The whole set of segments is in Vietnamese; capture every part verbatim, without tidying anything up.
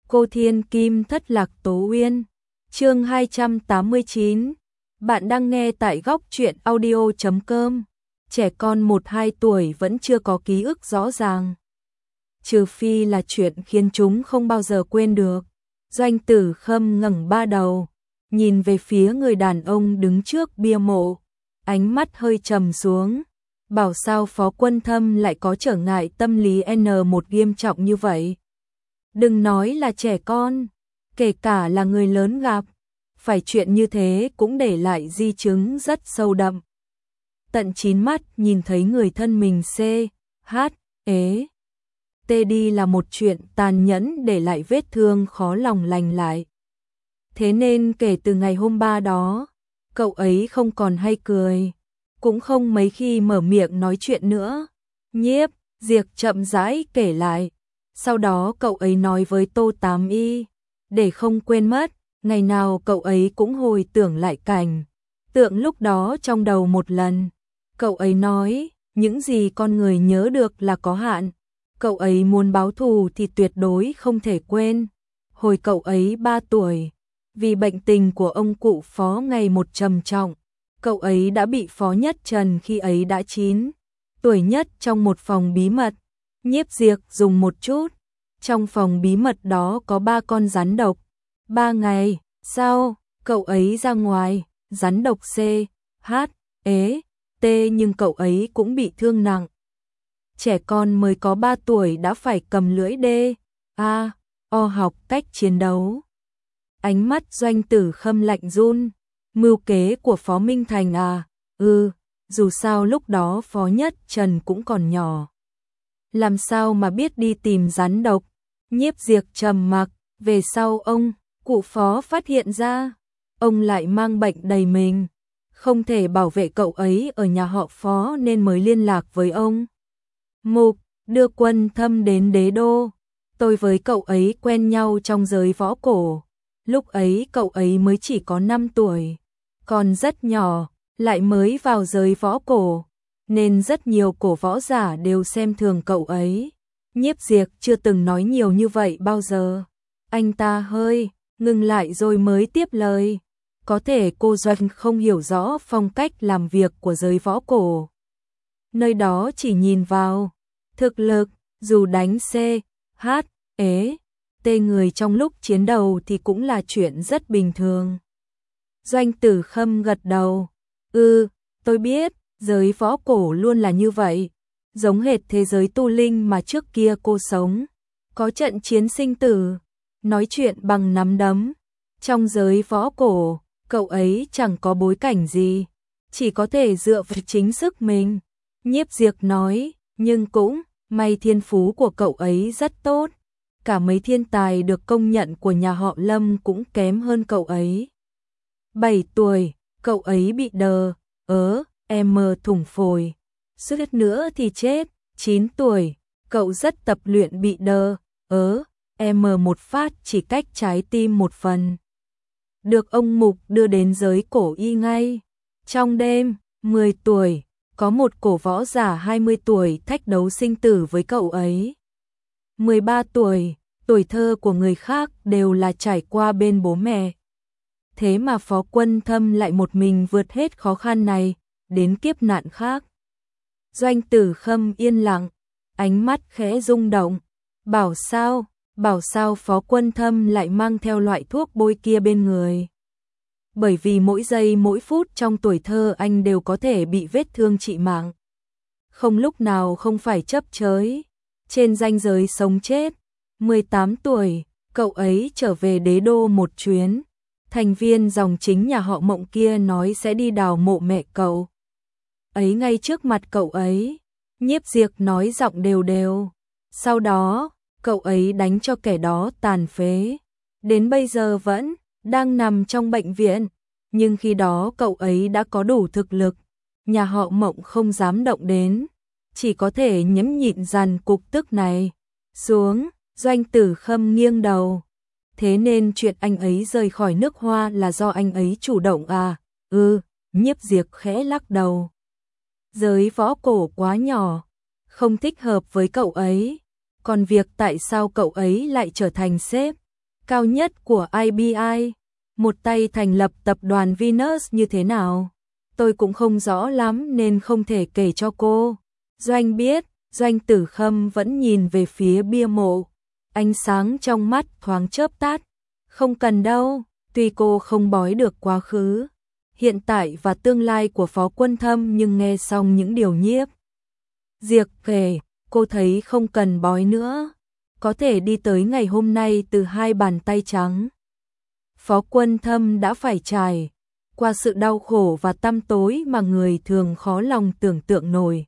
Cô Thiên Kim thất lạc Tố Uyên. Chương hai trăm tám mươi chín. Bạn đang nghe tại góc truyện audio chấm com. Trẻ con một hai tuổi vẫn chưa có ký ức rõ ràng. Trừ phi là chuyện khiến chúng không bao giờ quên được. Doanh Tử Khâm ngẩng ba đầu, nhìn về phía người đàn ông đứng trước bia mộ, ánh mắt hơi trầm xuống. Bảo sao Phó Quân Thâm lại có trở ngại tâm lý N một nghiêm trọng như vậy. Đừng nói là trẻ con, kể cả là người lớn gặp, phải chuyện như thế cũng để lại di chứng rất sâu đậm. Tận chín mắt nhìn thấy người thân mình C, H, ế, T đi là một chuyện tàn nhẫn để lại vết thương khó lòng lành lại. Thế nên kể từ ngày hôm ba đó, cậu ấy không còn hay cười, cũng không mấy khi mở miệng nói chuyện nữa. Nhiếp Diệp chậm rãi kể lại. Sau đó cậu ấy nói với Tô Tám Y, để không quên mất, ngày nào cậu ấy cũng hồi tưởng lại cảnh tượng lúc đó trong đầu một lần. Cậu ấy nói, những gì con người nhớ được là có hạn. Cậu ấy muốn báo thù thì tuyệt đối không thể quên. Hồi cậu ấy ba tuổi, vì bệnh tình của ông cụ Phó ngày một trầm trọng, cậu ấy đã bị Phó Nhất Trần khi ấy đã chín tuổi nhất trong một phòng bí mật. Nhiếp Diệp dùng một chút. Trong phòng bí mật đó có ba con rắn độc. Ba ngày sau, cậu ấy ra ngoài, rắn độc C, H, ế, T nhưng cậu ấy cũng bị thương nặng. Trẻ con mới có ba tuổi đã phải cầm lưỡi D, A, O học cách chiến đấu. Ánh mắt Doanh Tử Khâm lạnh run. Mưu kế của Phó Minh Thành à? Ừ, dù sao lúc đó Phó Nhất Trần cũng còn nhỏ. Làm sao mà biết đi tìm rắn độc? Nhiếp Diệp trầm mặc. Về sau ông, cụ Phó phát hiện ra, ông lại mang bệnh đầy mình, không thể bảo vệ cậu ấy ở nhà họ Phó nên mới liên lạc với ông. Mục, đưa Quân Thâm đến đế đô. Tôi với cậu ấy quen nhau trong giới võ cổ. Lúc ấy cậu ấy mới chỉ có năm tuổi, còn rất nhỏ, lại mới vào giới võ cổ, nên rất nhiều cổ võ giả đều xem thường cậu ấy. Nhiếp Diệp chưa từng nói nhiều như vậy bao giờ. Anh ta hơi ngừng lại rồi mới tiếp lời. Có thể cô Doanh không hiểu rõ phong cách làm việc của giới võ cổ. Nơi đó chỉ nhìn vào thực lực, dù đánh C, H, ế, T người trong lúc chiến đấu thì cũng là chuyện rất bình thường. Doanh Tử Khâm gật đầu. Ừ, tôi biết, giới võ cổ luôn là như vậy. Giống hệt thế giới tu linh mà trước kia cô sống. Có trận chiến sinh tử, nói chuyện bằng nắm đấm. Trong giới võ cổ, cậu ấy chẳng có bối cảnh gì, chỉ có thể dựa vào chính sức mình. Nhiếp Diệp nói, nhưng cũng may thiên phú của cậu ấy rất tốt. Cả mấy thiên tài được công nhận của nhà họ Lâm cũng kém hơn cậu ấy. bảy tuổi, cậu ấy bị đờ, ớ, em thủng phổi. Suýt nữa thì chết. chín tuổi, cậu rất tập luyện bị đờ, ớ, em một phát chỉ cách trái tim một phần. Được ông Mục đưa đến giới cổ y ngay. Trong đêm, mười tuổi, có một cổ võ giả hai mươi tuổi thách đấu sinh tử với cậu ấy. mười ba tuổi, tuổi thơ của người khác đều là trải qua bên bố mẹ. Thế mà Phó Quân Thâm lại một mình vượt hết khó khăn này, đến kiếp nạn khác. Doanh Tử Khâm yên lặng, ánh mắt khẽ rung động. Bảo sao, bảo sao Phó Quân Thâm lại mang theo loại thuốc bôi kia bên người. Bởi vì mỗi giây mỗi phút trong tuổi thơ anh đều có thể bị vết thương trị mạng. Không lúc nào không phải chấp chới, trên ranh giới sống chết. mười tám tuổi, cậu ấy trở về đế đô một chuyến. Thành viên dòng chính nhà họ Mộng kia nói sẽ đi đào mộ mẹ cậu ấy ngay trước mặt cậu ấy. Nhiếp Diệp nói giọng đều đều. Sau đó, cậu ấy đánh cho kẻ đó tàn phế. Đến bây giờ vẫn đang nằm trong bệnh viện. Nhưng khi đó cậu ấy đã có đủ thực lực. Nhà họ Mộng không dám động đến. Chỉ có thể nhẫn nhịn dằn cục tức này xuống. Doanh Tử Khâm nghiêng đầu. Thế nên chuyện anh ấy rời khỏi nước Hoa là do anh ấy chủ động à? Ừ, Nhiếp Diệp khẽ lắc đầu. Giới võ cổ quá nhỏ, không thích hợp với cậu ấy. Còn việc tại sao cậu ấy lại trở thành sếp, cao nhất của i bê i, một tay thành lập tập đoàn Venus như thế nào? Tôi cũng không rõ lắm nên không thể kể cho cô. Doanh biết, Doanh Tử Khâm vẫn nhìn về phía bia mộ. Ánh sáng trong mắt thoáng chớp tắt. Không cần đâu, tuy cô không bói được quá khứ, hiện tại và tương lai của Phó Quân Thâm, nhưng nghe xong những điều Nhiếp Diệp kể, cô thấy không cần bói nữa. Có thể đi tới ngày hôm nay từ hai bàn tay trắng. Phó Quân Thâm đã phải trải qua sự đau khổ và tăm tối mà người thường khó lòng tưởng tượng nổi.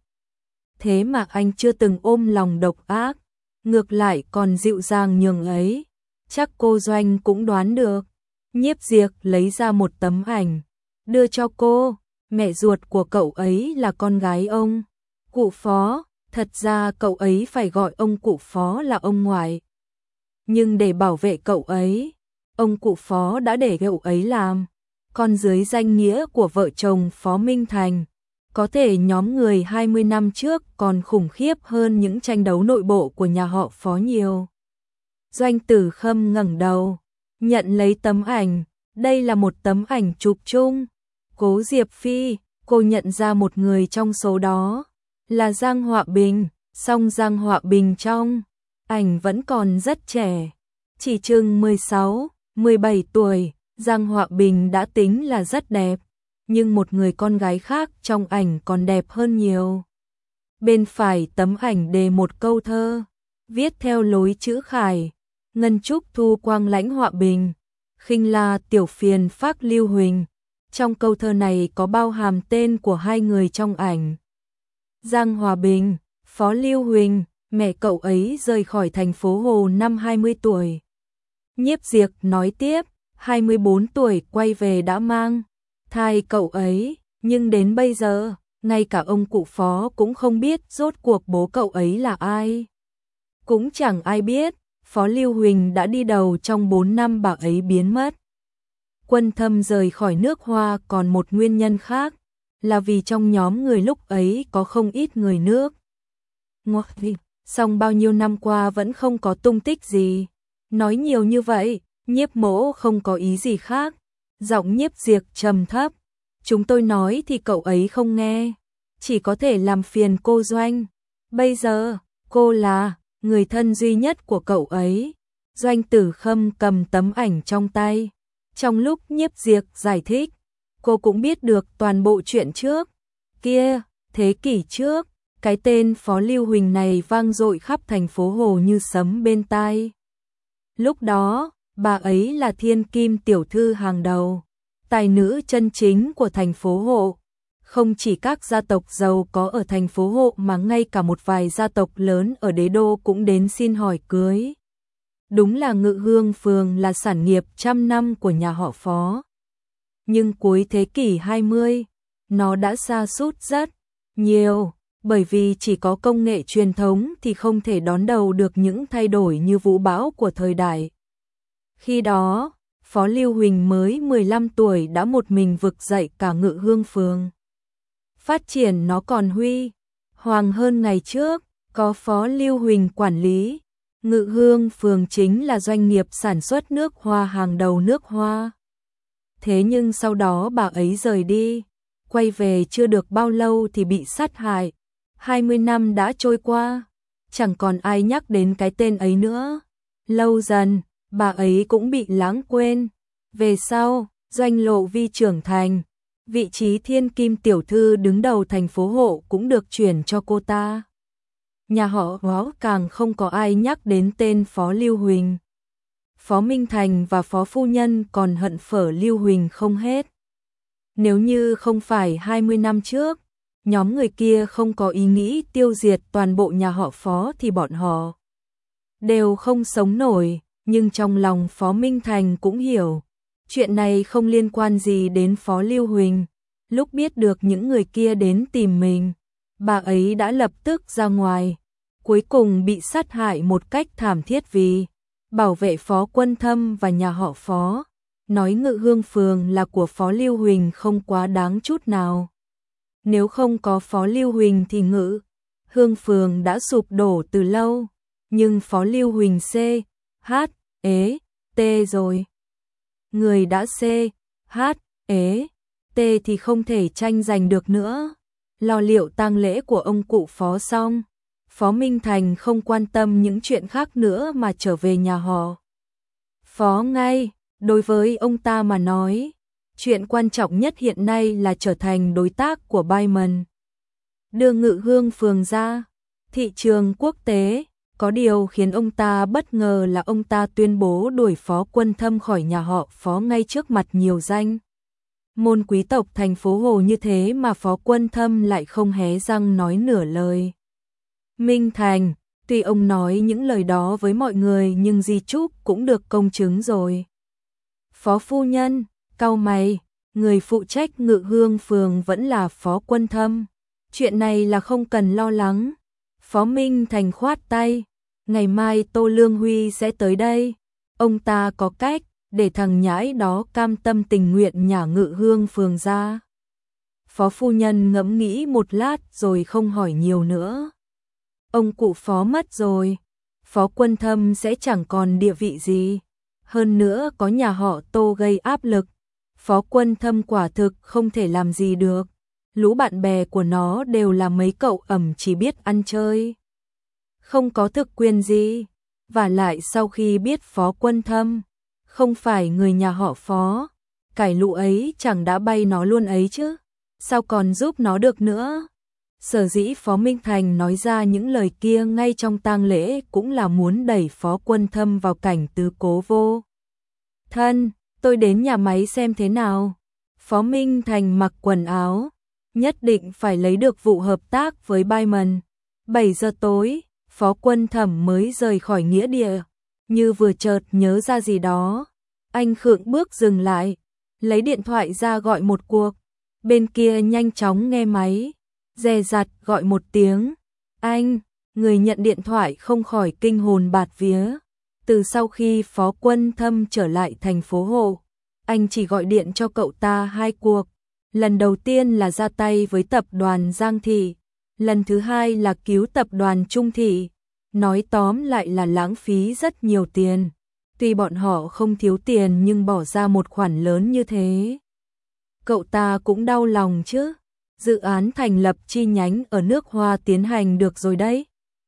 Thế mà anh chưa từng ôm lòng độc ác, ngược lại còn dịu dàng nhường ấy. Chắc cô Doanh cũng đoán được. Nhiếp Diệp lấy ra một tấm ảnh, đưa cho cô. Mẹ ruột của cậu ấy là con gái ông Cụ Phó, thật ra cậu ấy phải gọi ông Cụ Phó là ông ngoại. Nhưng để bảo vệ cậu ấy, ông Cụ Phó đã để cậu ấy làm con dưới danh nghĩa của vợ chồng Phó Minh Thành. Có thể nhóm người hai mươi năm trước còn khủng khiếp hơn những tranh đấu nội bộ của nhà họ Phó nhiều. Doanh Tử Khâm ngẩng đầu, nhận lấy tấm ảnh. Đây là một tấm ảnh chụp chung. Cố Diệp Phi, cô nhận ra một người trong số đó là Giang Họa Bình, song Giang Họa Bình trong ảnh vẫn còn rất trẻ, chỉ chừng mười sáu, mười bảy tuổi. Giang Họa Bình đã tính là rất đẹp, nhưng một người con gái khác trong ảnh còn đẹp hơn nhiều. Bên phải tấm ảnh đề một câu thơ, viết theo lối chữ khải: ngân trúc thu quang lãnh Họa Bình, khinh la tiểu phiền phác Lưu Huỳnh. Trong câu thơ này có bao hàm tên của hai người trong ảnh. Giang Họa Bình, Phó Lưu Huỳnh, mẹ cậu ấy rời khỏi thành phố Hồ năm hai mươi tuổi. Nhiếp Diệp nói tiếp, hai mươi bốn tuổi quay về đã mang thai cậu ấy, nhưng đến bây giờ, ngay cả ông Cụ Phó cũng không biết rốt cuộc bố cậu ấy là ai. Cũng chẳng ai biết, Phó Lưu Huỳnh đã đi đầu trong bốn năm bà ấy biến mất. Quân Thâm rời khỏi nước Hoa còn một nguyên nhân khác, là vì trong nhóm người lúc ấy có không ít người nước ngoài, song bao nhiêu năm qua vẫn không có tung tích gì. Nói nhiều như vậy, Nhiếp Mỗ không có ý gì khác. Giọng Nhiếp Diệp trầm thấp. Chúng tôi nói thì cậu ấy không nghe, chỉ có thể làm phiền cô Doanh. Bây giờ, cô là người thân duy nhất của cậu ấy. Doanh Tử Khâm cầm tấm ảnh trong tay. Trong lúc Nhiếp Diệp giải thích, cô cũng biết được toàn bộ chuyện trước. Kia, thế kỷ trước, cái tên Phó Lưu Huỳnh này vang dội khắp thành phố Hồ như sấm bên tai. Lúc đó, bà ấy là thiên kim tiểu thư hàng đầu, tài nữ chân chính của thành phố Hộ. Không chỉ các gia tộc giàu có ở thành phố Hộ mà ngay cả một vài gia tộc lớn ở đế đô cũng đến xin hỏi cưới. Đúng là Ngự Hương Phường là sản nghiệp trăm năm của nhà họ Phó. Nhưng cuối thế kỷ hai mươi, nó đã sa sút rất nhiều, bởi vì chỉ có công nghệ truyền thống thì không thể đón đầu được những thay đổi như vũ bão của thời đại. Khi đó, Phó Lưu Huỳnh mới mười lăm tuổi đã một mình vực dậy cả Ngự Hương Phường. Phát triển nó còn huy hoàng hơn ngày trước, có Phó Lưu Huỳnh quản lý. Ngự Hương Phường chính là doanh nghiệp sản xuất nước hoa hàng đầu nước Hoa. Thế nhưng sau đó bà ấy rời đi, quay về chưa được bao lâu thì bị sát hại. hai mươi năm đã trôi qua, chẳng còn ai nhắc đến cái tên ấy nữa. Lâu dần, bà ấy cũng bị lãng quên. Về sau, Doanh Lộ Vi trưởng thành, vị trí thiên kim tiểu thư đứng đầu thành phố Hộ cũng được chuyển cho cô ta. Nhà họ Phó càng không có ai nhắc đến tên Phó Lưu Huỳnh. Phó Minh Thành và Phó Phu Nhân còn hận phở Lưu Huỳnh không hết. Nếu như không phải hai mươi năm trước, nhóm người kia không có ý nghĩ tiêu diệt toàn bộ nhà họ Phó thì bọn họ đều không sống nổi. Nhưng trong lòng Phó Minh Thành cũng hiểu, chuyện này không liên quan gì đến Phó Lưu Huỳnh. Lúc biết được những người kia đến tìm mình, bà ấy đã lập tức ra ngoài, cuối cùng bị sát hại một cách thảm thiết vì bảo vệ Phó Quân Thâm và nhà họ Phó. Nói Ngự Hương Phường là của Phó Lưu Huỳnh không quá đáng chút nào. Nếu không có Phó Lưu Huỳnh thì Ngự Hương Phường đã sụp đổ từ lâu. Nhưng Phó Lưu Huỳnh C, H, E, T T rồi. Người đã C, H, ế, T thì không thể tranh giành được nữa. Lo liệu tang lễ của ông cụ Phó xong, Phó Minh Thành không quan tâm những chuyện khác nữa mà trở về nhà họ Phó ngay. Đối với ông ta mà nói, chuyện quan trọng nhất hiện nay là trở thành đối tác của Diamond. Đưa Ngự Hương Phường ra thị trường quốc tế. Có điều khiến ông ta bất ngờ là ông ta tuyên bố đuổi Phó Quân Thâm khỏi nhà họ Phó ngay trước mặt nhiều danh môn quý tộc thành phố Hồ như thế mà Phó Quân Thâm lại không hé răng nói nửa lời. Minh Thành, tuy ông nói những lời đó với mọi người nhưng di chúc cũng được công chứng rồi. Phó phu nhân, cau mày, người phụ trách Ngự Hương Phường vẫn là Phó Quân Thâm. Chuyện này là không cần lo lắng. Phó Minh Thành khoát tay, ngày mai Tô Lương Huy sẽ tới đây. Ông ta có cách để thằng nhãi đó cam tâm tình nguyện nhả Ngự Hương Phường ra. Phó phu nhân ngẫm nghĩ một lát rồi không hỏi nhiều nữa. Ông cụ Phó mất rồi, Phó Quân Thâm sẽ chẳng còn địa vị gì. Hơn nữa có nhà họ Tô gây áp lực, Phó Quân Thâm quả thực không thể làm gì được. Lũ bạn bè của nó đều là mấy cậu ẩm chỉ biết ăn chơi, không có thực quyền gì. Và lại sau khi biết Phó Quân Thâm không phải người nhà họ Phó, cải lũ ấy chẳng đã bay nó luôn ấy chứ, sao còn giúp nó được nữa. Sở dĩ Phó Minh Thành nói ra những lời kia ngay trong tang lễ cũng là muốn đẩy Phó Quân Thâm vào cảnh tứ cố vô thân. Tôi đến nhà máy xem thế nào. Phó Minh Thành mặc quần áo, nhất định phải lấy được vụ hợp tác với Diamond. bảy giờ tối, Phó Quân Thâm mới rời khỏi nghĩa địa. Như vừa chợt nhớ ra gì đó, anh khựng bước dừng lại, lấy điện thoại ra gọi một cuộc. Bên kia nhanh chóng nghe máy, dè dặt gọi một tiếng. Anh, người nhận điện thoại không khỏi kinh hồn bạt vía. Từ sau khi Phó Quân Thâm trở lại thành phố Hồ, anh chỉ gọi điện cho cậu ta hai cuộc. Lần đầu tiên là ra tay với tập đoàn Giang Thị, lần thứ hai là cứu tập đoàn Trung Thị. Nói tóm lại là lãng phí rất nhiều tiền. Tuy bọn họ không thiếu tiền nhưng bỏ ra một khoản lớn như thế, cậu ta cũng đau lòng chứ. Dự án thành lập chi nhánh ở nước Hoa tiến hành được rồi đấy.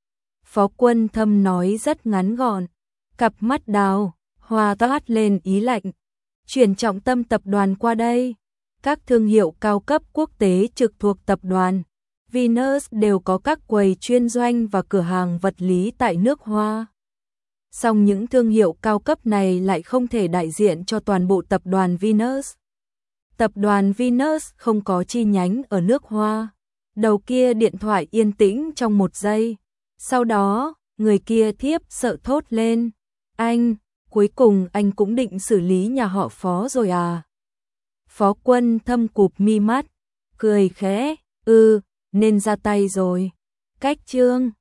Phó Quân Thâm nói rất ngắn gọn, cặp mắt đào hoa toát lên ý lạnh. Chuyển trọng tâm tập đoàn qua đây. Các thương hiệu cao cấp quốc tế trực thuộc tập đoàn Venus đều có các quầy chuyên doanh và cửa hàng vật lý tại nước Hoa. Song những thương hiệu cao cấp này lại không thể đại diện cho toàn bộ tập đoàn Venus. Tập đoàn Venus không có chi nhánh ở nước Hoa. Đầu kia điện thoại yên tĩnh trong một giây. Sau đó, người kia thiếp sợ thốt lên. Anh, cuối cùng anh cũng định xử lý nhà họ Phó rồi à? Phó Quân Thâm cụp mi mắt, cười khẽ, ừ, nên ra tay rồi. Cách chương